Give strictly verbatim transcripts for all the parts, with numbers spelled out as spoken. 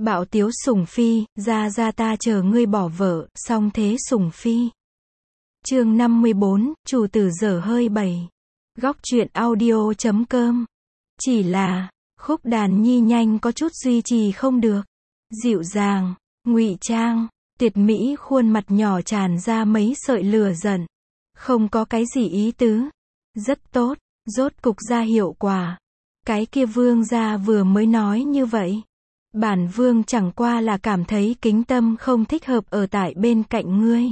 Bạo tiếu sủng phi, ra ra ta chờ ngươi bỏ vợ, song thế sủng phi. Chương năm mươi bốn, chủ tử dở hơi bảy. Góc truyện audio chấm com. Chỉ là, khúc đàn nhi nhanh có chút duy trì không được. Dịu dàng, ngụy trang, tuyệt mỹ khuôn mặt nhỏ tràn ra mấy sợi lửa giận. Không có cái gì ý tứ. Rất tốt, rốt cục ra hiệu quả. Cái kia vương gia vừa mới nói như vậy. Bản vương chẳng qua là cảm thấy Kính Tâm không thích hợp ở tại bên cạnh ngươi.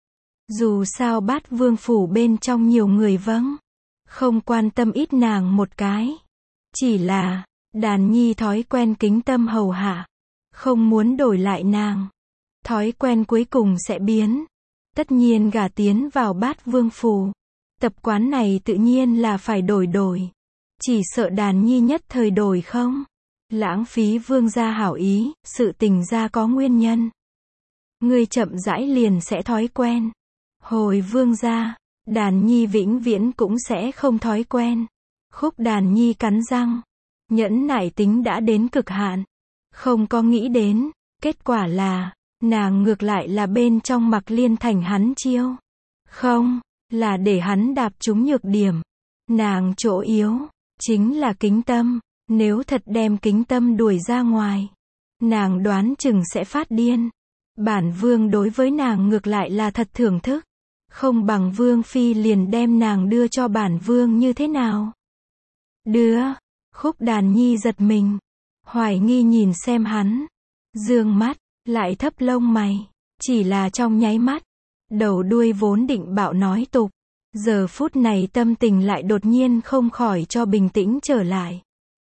Dù sao Bát Vương phủ bên trong nhiều người vâng. Không quan tâm ít nàng một cái. Chỉ là, đàn nhi thói quen Kính Tâm hầu hạ. Không muốn đổi lại nàng. Thói quen cuối cùng sẽ biến. Tất nhiên gả tiến vào Bát Vương phủ. Tập quán này tự nhiên là phải đổi đổi. Chỉ sợ đàn nhi nhất thời đổi không. Lãng phí vương gia hảo ý, sự tình ra có nguyên nhân. Ngươi chậm rãi liền sẽ thói quen. Hồi vương gia, đàn nhi vĩnh viễn cũng sẽ không thói quen. Khúc đàn nhi cắn răng. Nhẫn nại tính đã đến cực hạn. Không có nghĩ đến, kết quả là, nàng ngược lại là bên trong Mặc Liên thành hắn chiêu. Không, là để hắn đạp trúng nhược điểm. Nàng chỗ yếu, chính là Kính Tâm. Nếu thật đem Kính Tâm đuổi ra ngoài, nàng đoán chừng sẽ phát điên. Bản vương đối với nàng ngược lại là thật thưởng thức. Không bằng vương phi liền đem nàng đưa cho bản vương như thế nào? Đưa, khúc đàn nhi giật mình. Hoài nghi nhìn xem hắn. Dương mắt, lại thấp lông mày. Chỉ là trong nháy mắt. Đầu đuôi vốn định bạo nói tục. Giờ phút này tâm tình lại đột nhiên không khỏi cho bình tĩnh trở lại.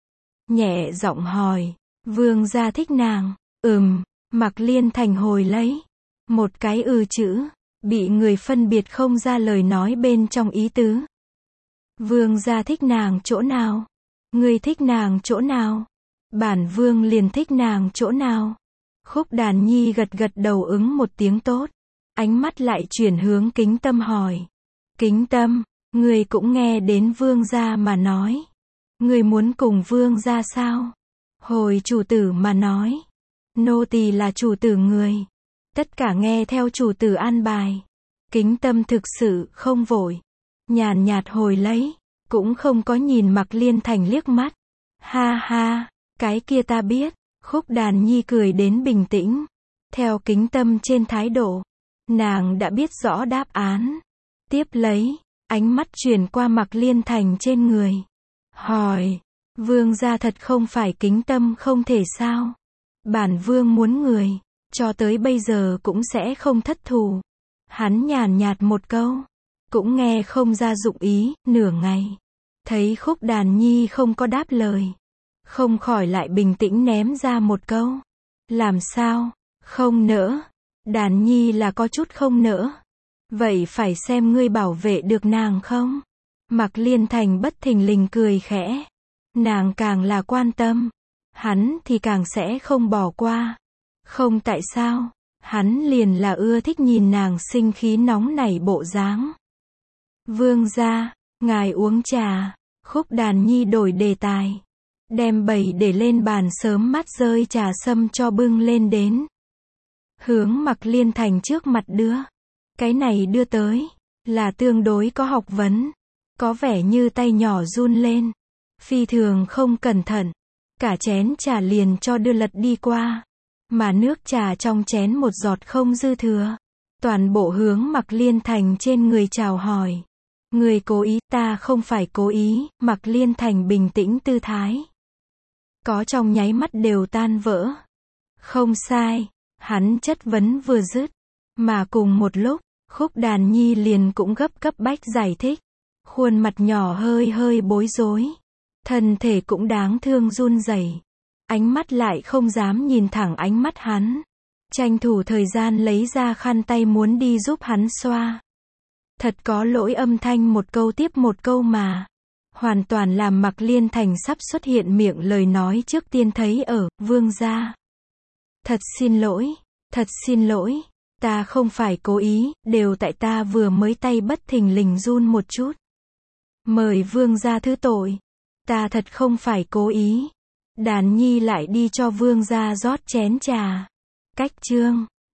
Nhẹ giọng hỏi, vương gia thích nàng, ừm, Mặc Liên thành hồi lấy. Một cái ừ chữ, bị người phân biệt không ra lời nói bên trong ý tứ. Vương gia thích nàng chỗ nào? Ngươi thích nàng chỗ nào? Bản vương liền thích nàng chỗ nào? Khúc đàn nhi gật gật đầu ứng một tiếng tốt. Ánh mắt lại chuyển hướng Kính Tâm hỏi. Kính Tâm, ngươi cũng nghe đến vương gia mà nói. Ngươi muốn cùng vương gia sao? Hồi chủ tử mà nói. Nô tỳ là chủ tử người. Tất cả nghe theo chủ tử an bài. Kính Tâm thực sự không vội. Nhàn nhạt hồi lấy. Cũng không có nhìn Mặc Liên thành liếc mắt. Ha ha, cái kia ta biết. Khúc đàn nhi cười đến bình tĩnh. Theo Kính Tâm trên thái độ. Nàng đã biết rõ đáp án. Tiếp lấy, ánh mắt chuyển qua Mặc Liên thành trên người. Hỏi, vương gia thật không phải Kính Tâm không thể sao? Bản vương muốn người, cho tới bây giờ cũng sẽ không thất thù. Hắn nhàn nhạt một câu, cũng nghe không ra dụng ý, nửa ngày. Thấy khúc đàn nhi không có đáp lời. Không khỏi lại bình tĩnh ném ra một câu. Làm sao? Không nỡ. Đàn nhi là có chút không nỡ. Vậy phải xem ngươi bảo vệ được nàng không? Mặc Liên thành bất thình lình cười khẽ. Nàng càng là quan tâm. Hắn thì càng sẽ không bỏ qua. Không tại sao. Hắn liền là ưa thích nhìn nàng sinh khí nóng nảy bộ dáng. Vương gia, ngài uống trà. Khúc đàn nhi đổi đề tài. Đem bầy để lên bàn sớm mắt rơi trà sâm cho bưng lên đến. Hướng Mặc Liên thành trước mặt đưa. Cái này đưa tới. Là tương đối có học vấn. Có vẻ như tay nhỏ run lên. Phi thường không cẩn thận. Cả chén trà liền cho đưa lật đi qua. Mà nước trà trong chén một giọt không dư thừa. Toàn bộ hướng Mặc Liên thành trên người chào hỏi. Người cố ý, ta không phải cố ý. Mặc Liên thành bình tĩnh tư thái. Có trong nháy mắt đều tan vỡ. Không sai. Hắn chất vấn vừa dứt. Mà cùng một lúc, khúc đàn nhi liền cũng gấp cấp bách giải thích. Khuôn mặt nhỏ hơi hơi bối rối. Thân thể cũng đáng thương run rẩy. Ánh mắt lại không dám nhìn thẳng ánh mắt hắn. Tranh thủ thời gian lấy ra khăn tay muốn đi giúp hắn xoa. Thật có lỗi âm thanh một câu tiếp một câu mà. Hoàn toàn làm Mặc Liên thành sắp xuất hiện miệng lời nói trước tiên thấy ở, vương gia. Thật xin lỗi, thật xin lỗi. Ta không phải cố ý, đều tại ta vừa mới tay bất thình lình run một chút. Mời vương gia thứ tội. Ta thật không phải cố ý. Đàn nhi lại đi cho vương gia rót chén trà. Cách chương